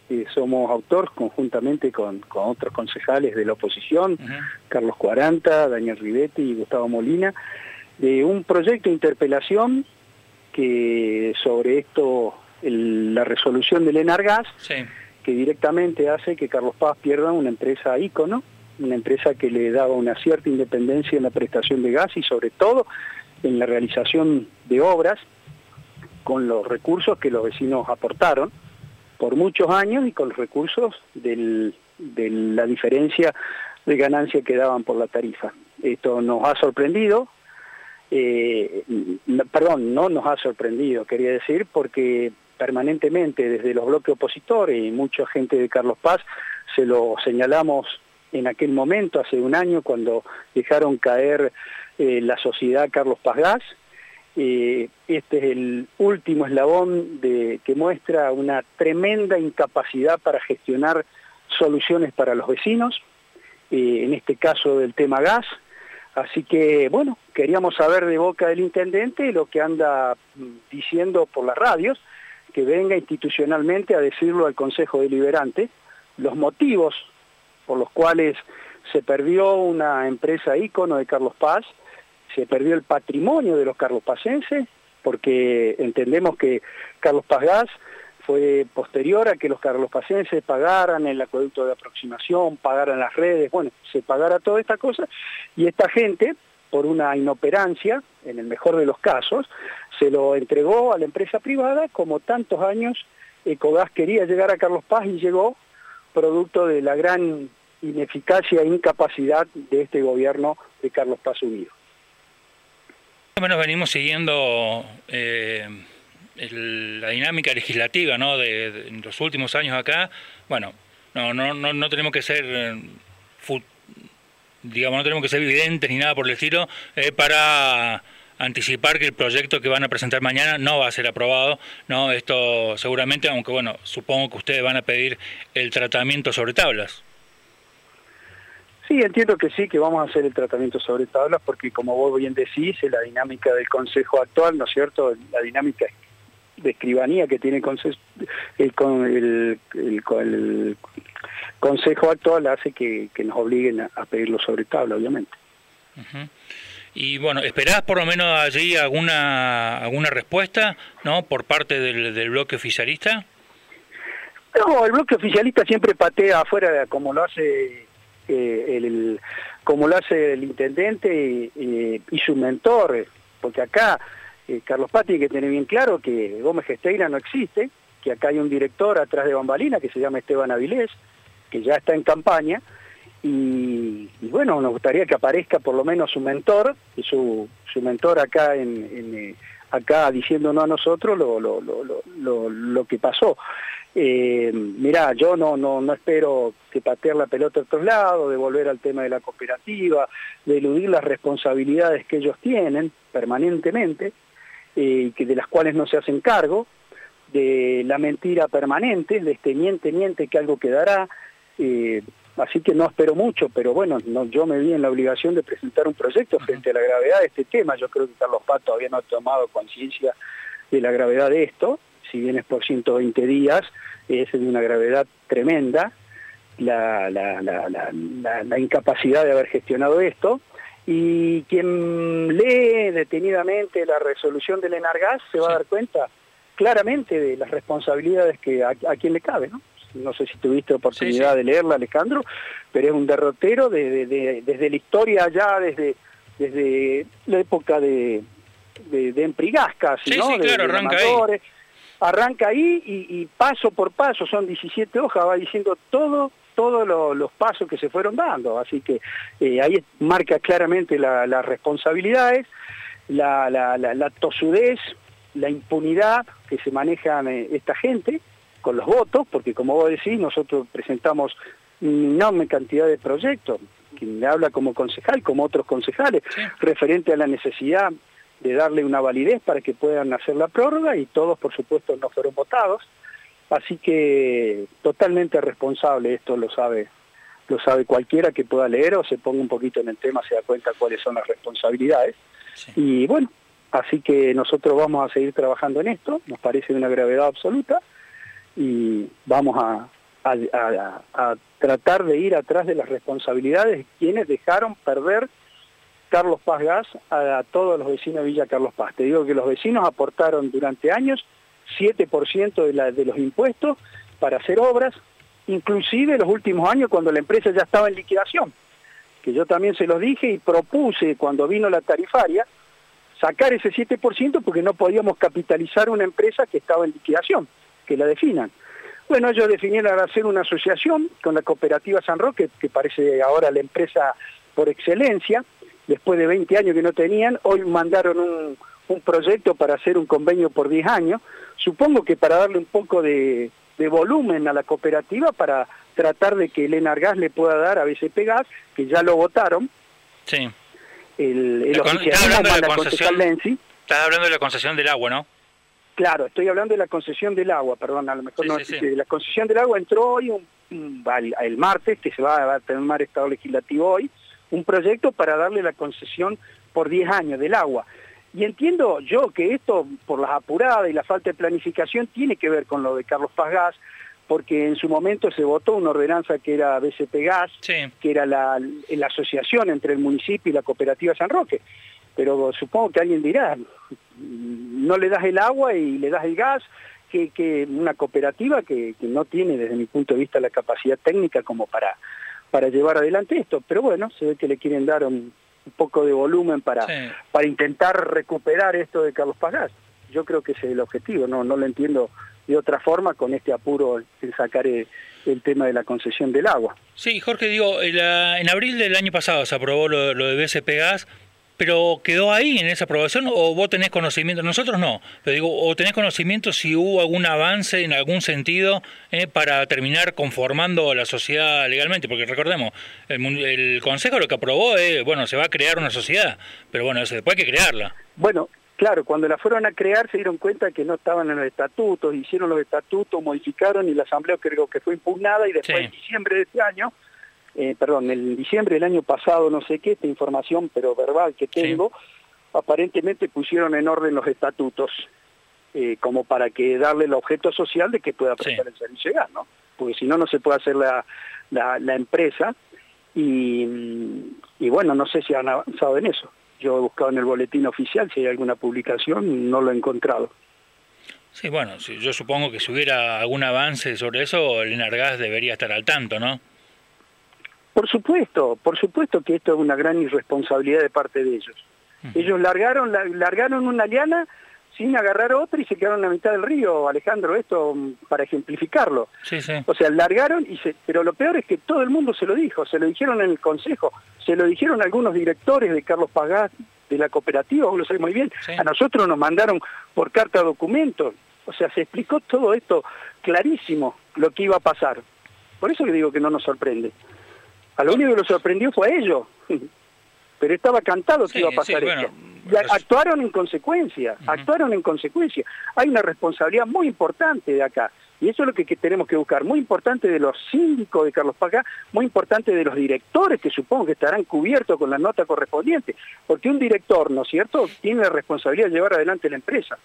somos autor conjuntamente con otros concejales de la oposición, Carlos Cuaranta, Daniel Rivetti y Gustavo Molina, de un proyecto de interpelación que sobre esto, la resolución del Enargas, que directamente hace que Carlos Paz pierda una empresa ícono, una empresa que le daba una cierta independencia en la prestación de gas y sobre todo en la realización de obras con los recursos que los vecinos aportaron por muchos años y con los recursos de la diferencia de ganancia que daban por la tarifa. Esto nos ha sorprendido, no nos ha sorprendido, quería decir, porque permanentemente desde los bloques opositores y mucha gente de Carlos Paz se lo señalamos en aquel momento, hace un año, cuando dejaron caer la sociedad Carlos Paz Gas. Este es el último eslabón que muestra una tremenda incapacidad para gestionar soluciones para los vecinos, en este caso del tema gas. Así que, bueno, queríamos saber de boca del intendente lo que anda diciendo por las radios, que venga institucionalmente a decirlo al Consejo Deliberante, los motivos por los cuales se perdió una empresa ícono de Carlos Paz, se perdió el patrimonio de los carlospacenses, porque entendemos que Carlos Paz Gas fue posterior a que los carlospacenses pagaran el acueducto de aproximación, pagaran las redes, bueno, se pagara toda esta cosa, y esta gente, por una inoperancia, en el mejor de los casos, se lo entregó a la empresa privada, como tantos años Ecogas quería llegar a Carlos Paz y llegó, producto de la gran ineficacia e incapacidad de este gobierno de Carlos Paz Unido. Más o menos venimos siguiendo la dinámica legislativa, ¿no? de los últimos años acá. Bueno, no tenemos que ser no tenemos que ser evidentes ni nada por el estilo para anticipar que el proyecto que van a presentar mañana no va a ser aprobado, ¿no? Esto seguramente, aunque bueno, supongo que ustedes van a pedir el tratamiento sobre tablas. Sí, entiendo que sí, que vamos a hacer el tratamiento sobre tablas, porque como vos bien decís, es la dinámica del Consejo actual, ¿no es cierto? La dinámica de escribanía que tiene el Consejo actual hace que nos obliguen a pedirlo sobre tabla, obviamente. Y bueno, ¿esperás por lo menos allí alguna respuesta, ¿no? por parte del bloque oficialista? No, el bloque oficialista siempre patea afuera, como lo hace el intendente y su mentor, porque acá Carlos Paz tiene que tener bien claro que Gómez Gesteira no existe, que acá hay un director atrás de bambalina que se llama Esteban Avilés, que ya está en campaña, y bueno, nos gustaría que aparezca por lo menos su mentor, y su mentor acá acá diciéndonos a nosotros lo que pasó. Mirá, yo no espero que patear la pelota a otros lados, de volver al tema de la cooperativa, de eludir las responsabilidades que ellos tienen permanentemente, de las cuales no se hacen cargo, de la mentira permanente, de este miente que algo quedará, así que no espero mucho, pero bueno, yo me vi en la obligación de presentar un proyecto frente a la gravedad de este tema. Yo creo que Carlos Paz todavía no ha tomado conciencia de la gravedad de esto, si bien es por 120 días, es de una gravedad tremenda la incapacidad de haber gestionado esto, y quien lee detenidamente la resolución del Enargas se va a dar cuenta claramente de las responsabilidades que a quien le cabe, ¿no? No sé si tuviste oportunidad de leerla, Alejandro, pero es un derrotero desde la historia ya, desde la época de Emprigas casi, ¿no? Claro, arranca ahí. Arranca ahí y paso por paso, son 17 hojas, va diciendo todos los pasos que se fueron dando, así que ahí marca claramente las responsabilidades, la tosudez, la impunidad que se manejan esta gente con los votos, porque como vos decís, nosotros presentamos una enorme cantidad de proyectos, quien me habla como concejal, como otros concejales, referente a la necesidad de darle una validez para que puedan hacer la prórroga, y todos por supuesto no fueron votados, así que totalmente responsable, esto lo sabe cualquiera que pueda leer o se ponga un poquito en el tema, se da cuenta cuáles son las responsabilidades, y bueno, así que nosotros vamos a seguir trabajando en esto, nos parece de una gravedad absoluta, y vamos a tratar de ir atrás de las responsabilidades de quienes dejaron perder Carlos Paz Gas a todos los vecinos de Villa Carlos Paz. Te digo que los vecinos aportaron durante años 7% de los impuestos para hacer obras, inclusive los últimos años cuando la empresa ya estaba en liquidación, que yo también se los dije y propuse cuando vino la tarifaria sacar ese 7% porque no podíamos capitalizar una empresa que estaba en liquidación, que la definan. Bueno, ellos definieron hacer una asociación con la cooperativa San Roque, que parece ahora la empresa por excelencia, después de 20 años que no tenían, hoy mandaron un proyecto para hacer un convenio por 10 años, supongo que para darle un poco de volumen a la cooperativa para tratar de que el Enargas le pueda dar a BCP Gas, que ya lo votaron. Sí. El oficialismo manda al concejal Lenzi. Estás hablando de la concesión del agua, ¿no? Claro, estoy hablando de la concesión del agua, perdón, a lo mejor la concesión del agua entró hoy, el martes, que se va a tener estado legislativo hoy, un proyecto para darle la concesión por 10 años del agua. Y entiendo yo que esto, por las apuradas y la falta de planificación, tiene que ver con lo de Carlos Paz Gas, porque en su momento se votó una ordenanza que era BCP Gas, que era la asociación entre el municipio y la cooperativa San Roque. Pero supongo que alguien dirá, no le das el agua y le das el gas, que una cooperativa que no tiene desde mi punto de vista la capacidad técnica como para llevar adelante esto. Pero bueno, se ve que le quieren dar un poco de volumen para intentar recuperar esto de Carlos Paz Gas. Yo creo que ese es el objetivo, no lo entiendo de otra forma con este apuro en sacar el tema de la concesión del agua. Sí, Jorge, digo, en abril del año pasado se aprobó lo de BCP Gas, pero ¿quedó ahí en esa aprobación o vos tenés conocimiento? Nosotros no, pero digo, ¿o tenés conocimiento si hubo algún avance en algún sentido para terminar conformando la sociedad legalmente? Porque recordemos, el Consejo lo que aprobó es, bueno, se va a crear una sociedad, pero bueno, eso después hay que crearla. Bueno, claro, cuando la fueron a crear se dieron cuenta que no estaban en los estatutos, hicieron los estatutos, modificaron y la asamblea creo que fue impugnada y después en diciembre de este año, en diciembre del año pasado, no sé qué, esta información, pero verbal que tengo, aparentemente pusieron en orden los estatutos, como para que darle el objeto social de que pueda prestar el servicio de gas, ¿no? Porque si no, no se puede hacer la empresa, y bueno, no sé si han avanzado en eso. Yo he buscado en el boletín oficial si hay alguna publicación, no lo he encontrado. Sí, bueno, yo supongo que si hubiera algún avance sobre eso, el Enargas debería estar al tanto, ¿no? Por supuesto que esto es una gran irresponsabilidad de parte de ellos. Ellos largaron una liana sin agarrar otra y se quedaron en la mitad del río, Alejandro, esto para ejemplificarlo. O sea, largaron, pero lo peor es que todo el mundo se lo dijo, se lo dijeron en el Consejo, se lo dijeron algunos directores de Carlos Paz Gas, de la cooperativa, vos lo sabés muy bien, a nosotros nos mandaron por carta documentos, o sea, se explicó todo esto clarísimo, lo que iba a pasar. Por eso que digo que no nos sorprende. A lo único que lo sorprendió fue a ellos, pero estaba cantado que iba a pasar esto. Actuaron en consecuencia, Hay una responsabilidad muy importante de acá, y eso es lo que tenemos que buscar, muy importante de los síndicos de Carlos Paz Gas, muy importante de los directores, que supongo que estarán cubiertos con la nota correspondiente, porque un director, ¿no es cierto?, tiene la responsabilidad de llevar adelante la empresa.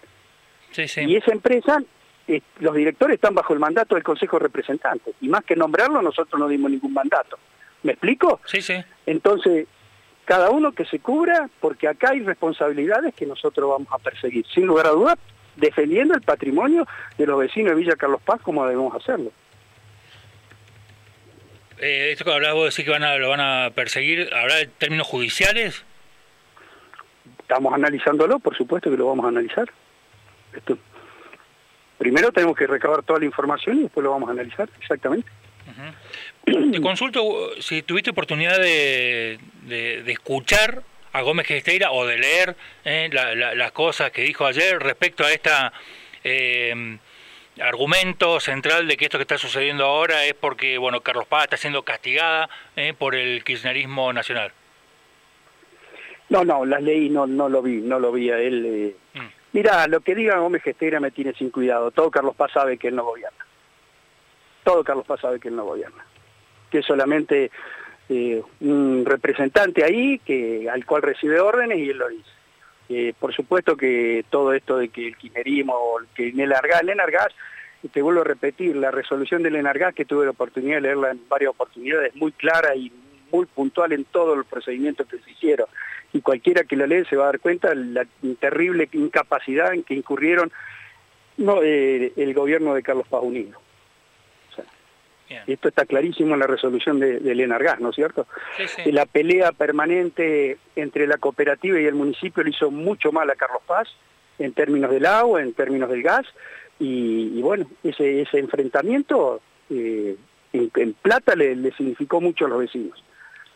Y esa empresa, los directores están bajo el mandato del Consejo de Representantes, y más que nombrarlo, nosotros no dimos ningún mandato. ¿Me explico? Entonces, cada uno que se cubra, porque acá hay responsabilidades que nosotros vamos a perseguir, sin lugar a dudas, defendiendo el patrimonio de los vecinos de Villa Carlos Paz como debemos hacerlo. Esto que hablabas vos, decís que lo van a perseguir, ¿habrá términos judiciales? Estamos analizándolo, por supuesto que lo vamos a analizar. Primero tenemos que recabar toda la información y después lo vamos a analizar, exactamente. Te consulto si tuviste oportunidad de escuchar a Gómez Gesteira o de leer las cosas que dijo ayer respecto a esta argumento central de que esto que está sucediendo ahora es porque bueno, Carlos Paz está siendo castigada por el kirchnerismo nacional. No, las leí, no lo vi a él. Mira, lo que diga Gómez Gesteira me tiene sin cuidado. Todo Carlos Paz sabe que él no gobierna. Que es solamente un representante ahí al cual recibe órdenes y él lo dice. Por supuesto que todo esto de que el kirchnerismo o el Enargas y te vuelvo a repetir, la resolución del Enargás, que tuve la oportunidad de leerla en varias oportunidades, es muy clara y muy puntual en todos los procedimientos que se hicieron. Y cualquiera que la lee se va a dar cuenta de la terrible incapacidad en que incurrieron el gobierno de Carlos Paz Unido. O sea, esto está clarísimo en la resolución del Enargás, ¿no es cierto? Sí, sí. La pelea permanente entre la cooperativa y el municipio le hizo mucho mal a Carlos Paz, en términos del agua, en términos del gas, y bueno, ese enfrentamiento en plata le significó mucho a los vecinos.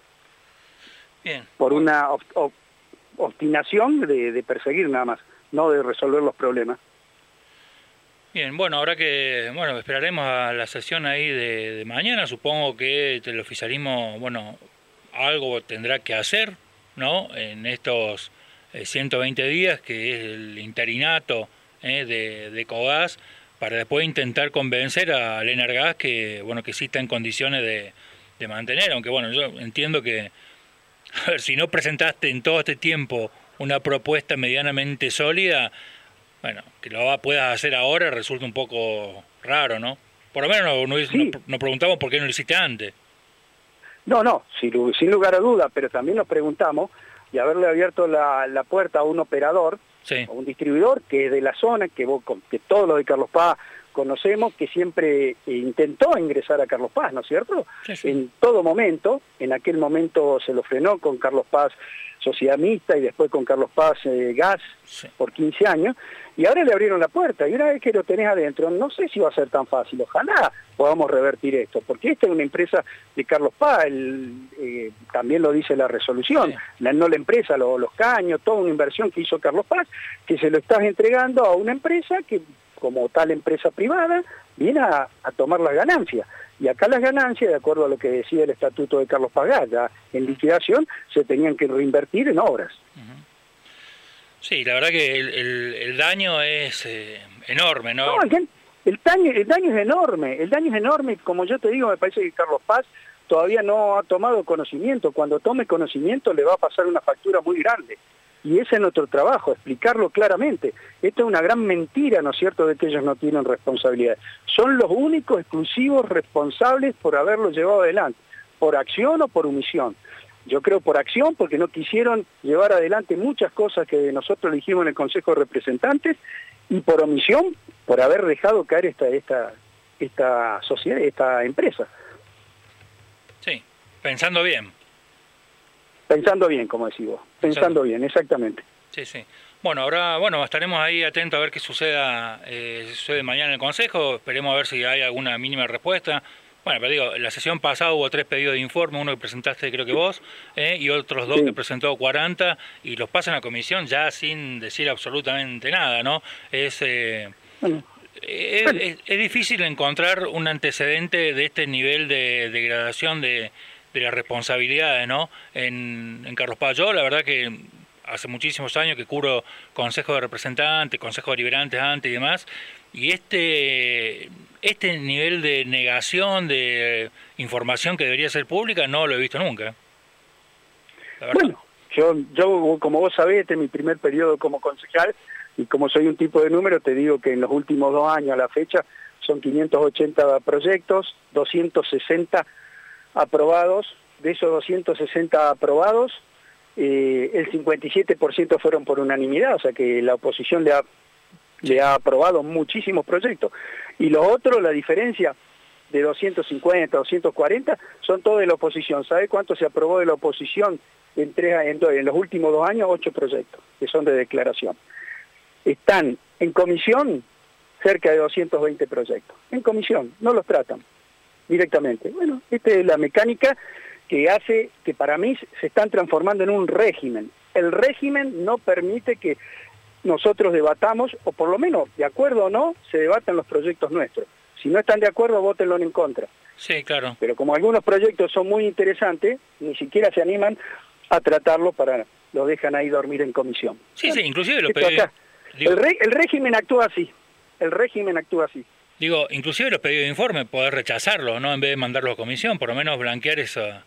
Bien. Por una obstinación de perseguir nada más, no de resolver los problemas. Bien, bueno, ahora que, bueno, esperaremos a la sesión ahí de mañana, supongo que el oficialismo, bueno, algo tendrá que hacer, ¿no? En estos 120 días, que es el interinato de Cogás, para después intentar convencer al Enargás que, bueno, que sí está en condiciones de mantener, aunque bueno, yo entiendo que, a ver, si no presentaste en todo este tiempo una propuesta medianamente sólida, bueno, que lo puedas hacer ahora resulta un poco raro, ¿no? Por lo menos Sí. nos preguntamos por qué no lo hiciste antes. No, sin lugar a duda, pero también nos preguntamos, y haberle abierto la puerta a un operador, Sí. a un distribuidor que es de la zona, que todos los de Carlos Paz conocemos, que siempre intentó ingresar a Carlos Paz, ¿no es cierto? Sí, sí. En todo momento, en aquel momento se lo frenó con Carlos Paz Sociedad Mixta y después con Carlos Paz Gas Sí. por 15 años, y ahora le abrieron la puerta, y una vez que lo tenés adentro, no sé si va a ser tan fácil, ojalá podamos revertir esto, porque esta es una empresa de Carlos Paz, también lo dice la resolución, Sí. no la empresa, los caños, toda una inversión que hizo Carlos Paz, que se lo estás entregando a una empresa que, como tal empresa privada, viene a tomar las ganancias. Y acá las ganancias, de acuerdo a lo que decía el estatuto de Carlos Paz Gaya, en liquidación, se tenían que reinvertir en obras. Sí, la verdad que el daño es enorme, ¿no? No, el daño es enorme, como yo te digo, me parece que Carlos Paz todavía no ha tomado conocimiento. Cuando tome conocimiento le va a pasar una factura muy grande. Y ese es nuestro trabajo, explicarlo claramente. Esto es una gran mentira, ¿no es cierto?, de que ellos no tienen responsabilidad. Son los únicos exclusivos responsables por haberlo llevado adelante, por acción o por omisión. Yo creo por acción, porque no quisieron llevar adelante muchas cosas que nosotros dijimos en el Consejo de Representantes, y por omisión, por haber dejado caer esta sociedad, esta empresa. Sí, pensando bien. Pensando bien, como decís vos. Pensando bien, exactamente. Sí, sí. Bueno, ahora estaremos ahí atentos a ver qué sucede mañana en el Consejo. Esperemos a ver si hay alguna mínima respuesta. Bueno, pero digo, la sesión pasada hubo 3 pedidos de informe, uno que presentaste creo que vos, y otros 2 Sí. que presentó 40, y los pasan a comisión ya sin decir absolutamente nada, ¿no? Bueno, Es difícil encontrar un antecedente de este nivel de degradación de las responsabilidades, ¿no? En Carlos Paz. Yo, la verdad que hace muchísimos años que cubro Consejo de Representantes, Consejo Deliberantes antes y demás, y este nivel de negación de información que debería ser pública no lo he visto nunca. La verdad. Bueno, yo como vos sabés, este es mi primer periodo como concejal, y como soy un tipo de número, te digo que en los últimos 2 años a la fecha son 580 proyectos, 260 aprobados. De esos 260 aprobados, el 57% fueron por unanimidad, o sea que la oposición le ha aprobado muchísimos proyectos. Y los otros, la diferencia de 250, 240, son todos de la oposición. ¿Sabe cuánto se aprobó de la oposición en los últimos 2 años? 8 proyectos, que son de declaración. Están en comisión cerca de 220 proyectos. En comisión, no los tratan directamente. Bueno, esta es la mecánica que hace que para mí se están transformando en un régimen. El régimen no permite que nosotros debatamos, o por lo menos, de acuerdo o no, se debatan los proyectos nuestros. Si no están de acuerdo, vótenlo en contra. Sí, claro. Pero como algunos proyectos son muy interesantes, ni siquiera se animan a tratarlos, los dejan ahí dormir en comisión. Sí, sí, inclusive los Esto pedidos... acá. El régimen actúa así. El régimen actúa así. Digo, inclusive los pedidos de informe, poder rechazarlos, ¿no? En vez de mandarlos a comisión, por lo menos blanquear esa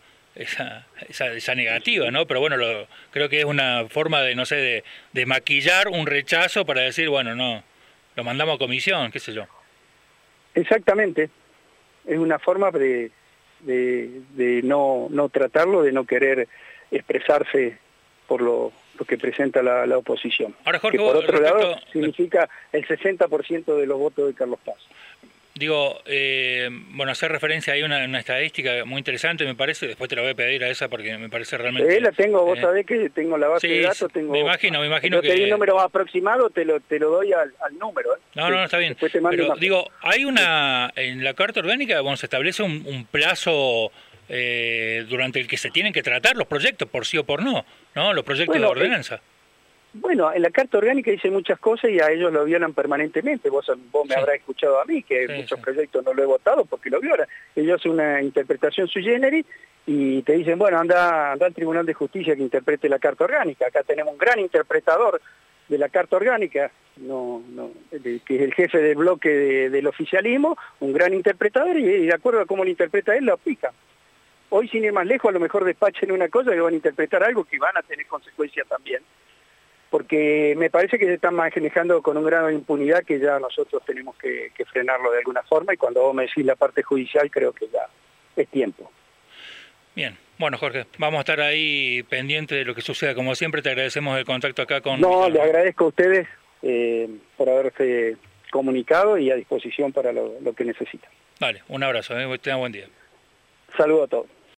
negativa, ¿no? Pero bueno, creo que es una forma de, no sé, de maquillar un rechazo para decir, bueno, no, lo mandamos a comisión, qué sé yo. Exactamente. Es una forma de no tratarlo, de no querer expresarse por lo que presenta la oposición. Ahora, Jorge, que por otro lado significa el 60% de los votos de Carlos Paz. Digo, bueno, hacer referencia ahí a una estadística muy interesante, me parece, después te la voy a pedir a esa porque me parece realmente... la tengo, vos sabés que tengo la base de datos, tengo... Me imagino yo que... te di un número aproximado, te lo doy al número. No, está bien. Pero digo, hay en la Carta Orgánica, bueno, se establece un plazo durante el que se tienen que tratar los proyectos, por sí o por no, ¿no? Los proyectos de ordenanza. Bueno, en la Carta Orgánica dice muchas cosas y a ellos lo violan permanentemente. Vos me habrás escuchado a mí, que muchos proyectos no lo he votado porque lo violan. Ellos hacen una interpretación sui generis y te dicen, bueno, anda al Tribunal de Justicia que interprete la Carta Orgánica. Acá tenemos un gran interpretador de la Carta Orgánica, que es el jefe del bloque del oficialismo, un gran interpretador, y de acuerdo a cómo lo interpreta él, lo aplica. Hoy, sin ir más lejos, a lo mejor despachen una cosa que van a interpretar algo que van a tener consecuencias también. Porque me parece que se están manejando con un grado de impunidad que ya nosotros tenemos que frenarlo de alguna forma, y cuando vos me decís la parte judicial creo que ya es tiempo. Bien, bueno, Jorge, vamos a estar ahí pendientes de lo que suceda. Como siempre, te agradecemos el contacto acá con... No, le agradezco a ustedes por haberse comunicado y a disposición para lo que necesitan. Vale, un abrazo, tengan buen día. Saludos a todos.